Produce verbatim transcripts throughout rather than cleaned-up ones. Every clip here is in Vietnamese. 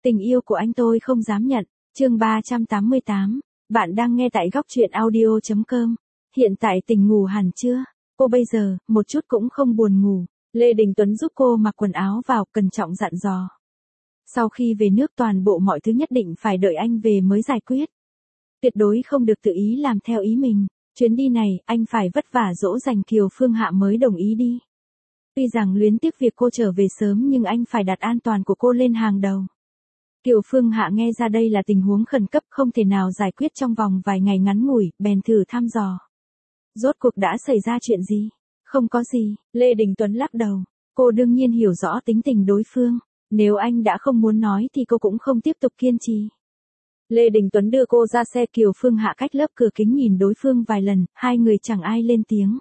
Tình yêu của anh tôi không dám nhận. Chương ba trăm tám mươi tám. Bạn đang nghe tại góc truyện audio chấm com. Hiện tại tỉnh ngủ hẳn chưa? Cô bây giờ, một chút cũng không buồn ngủ. Lê Đình Tuấn giúp cô mặc quần áo vào, cẩn trọng dặn dò. Sau khi về nước toàn bộ mọi thứ nhất định phải đợi anh về mới giải quyết. Tuyệt đối không được tự ý làm theo ý mình. Chuyến đi này, anh phải vất vả dỗ dành Kiều Phương Hạ mới đồng ý đi. Tuy rằng luyến tiếc việc cô trở về sớm nhưng anh phải đặt an toàn của cô lên hàng đầu. Kiều Phương Hạ nghe ra đây là tình huống khẩn cấp không thể nào giải quyết trong vòng vài ngày ngắn ngủi, bèn thử thăm dò. Rốt cuộc đã xảy ra chuyện gì? Không có gì, Lê Đình Tuấn lắc đầu. Cô đương nhiên hiểu rõ tính tình đối phương. Nếu anh đã không muốn nói thì cô cũng không tiếp tục kiên trì. Lê Đình Tuấn đưa cô ra xe, Kiều Phương Hạ cách lớp cửa kính nhìn đối phương vài lần, hai người chẳng ai lên tiếng.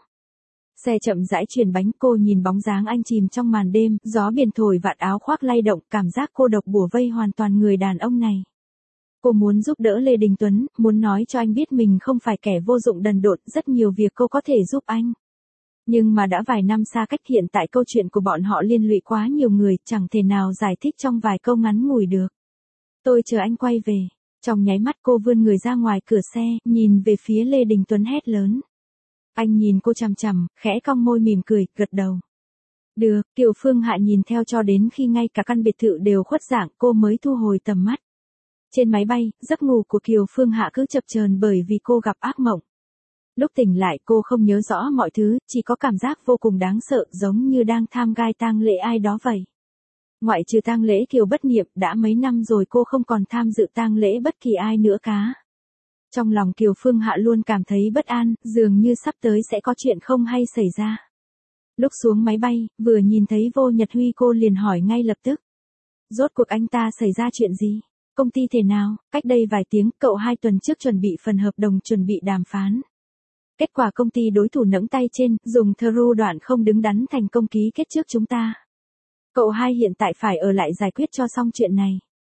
Xe chậm rãi chuyển bánh, cô nhìn bóng dáng anh chìm trong màn đêm, gió biển thổi vạt áo khoác lay động, cảm giác cô độc bủa vây hoàn toàn người đàn ông này. Cô muốn giúp đỡ Lê Đình Tuấn, muốn nói cho anh biết mình không phải kẻ vô dụng đần độn, rất nhiều việc cô có thể giúp anh. Nhưng mà đã vài năm xa cách, hiện tại câu chuyện của bọn họ liên lụy quá nhiều người, chẳng thể nào giải thích trong vài câu ngắn ngủi được. Tôi chờ anh quay về. Trong nháy mắt cô vươn người ra ngoài cửa xe, nhìn về phía Lê Đình Tuấn hét lớn. Anh nhìn cô chằm chằm, khẽ cong môi mỉm cười, gật đầu. Được, Kiều Phương Hạ nhìn theo cho đến khi ngay cả căn biệt thự đều khuất dạng, cô mới thu hồi tầm mắt. Trên máy bay, giấc ngủ của Kiều Phương Hạ cứ chập chờn bởi vì cô gặp ác mộng. Lúc tỉnh lại cô không nhớ rõ mọi thứ, chỉ có cảm giác vô cùng đáng sợ, giống như đang tham gai tang lễ ai đó vậy. Ngoại trừ tang lễ Kiều Bất Niệm, đã mấy năm rồi cô không còn tham dự tang lễ bất kỳ ai nữa cả. Trong lòng Kiều Phương Hạ luôn cảm thấy bất an, dường như sắp tới sẽ có chuyện không hay xảy ra. Lúc xuống máy bay, vừa nhìn thấy Vô Nhật Huy cô liền hỏi ngay lập tức. Rốt cuộc anh ta xảy ra chuyện gì? Công ty thế nào? Cách đây vài tiếng, cậu hai tuần trước chuẩn bị phần hợp đồng chuẩn bị đàm phán. Kết quả công ty đối thủ nẫng tay trên, dùng thơ ru đoạn không đứng đắn thành công ký kết trước chúng ta. Cậu hai hiện tại phải ở lại giải quyết cho xong chuyện này.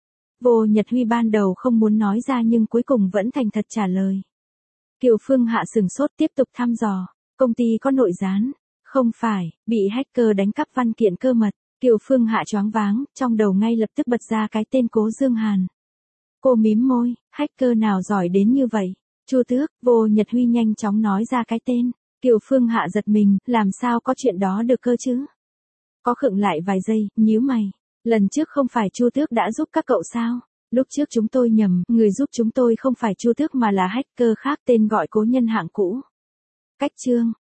Vô Nhật Huy ban đầu không muốn nói ra nhưng cuối cùng vẫn thành thật trả lời. Kiều Phương Hạ sừng sốt tiếp tục thăm dò. Công ty có nội gián? Không phải, bị hacker đánh cắp văn kiện cơ mật. Kiều Phương Hạ choáng váng, trong đầu ngay lập tức bật ra cái tên Cố Dương Hàn. Cô mím môi, hacker nào giỏi đến như vậy? Chu Tước. Vô Nhật Huy nhanh chóng nói ra cái tên. Kiều Phương Hạ giật mình, làm sao có chuyện đó được cơ chứ? Có khựng lại vài giây, nhíu mày. Lần trước không phải Chu Tước đã giúp các cậu sao? Lúc trước chúng tôi nhầm, người giúp chúng tôi không phải Chu Tước mà là hacker khác tên gọi Cố Nhân Hạng cũ. Cách chương.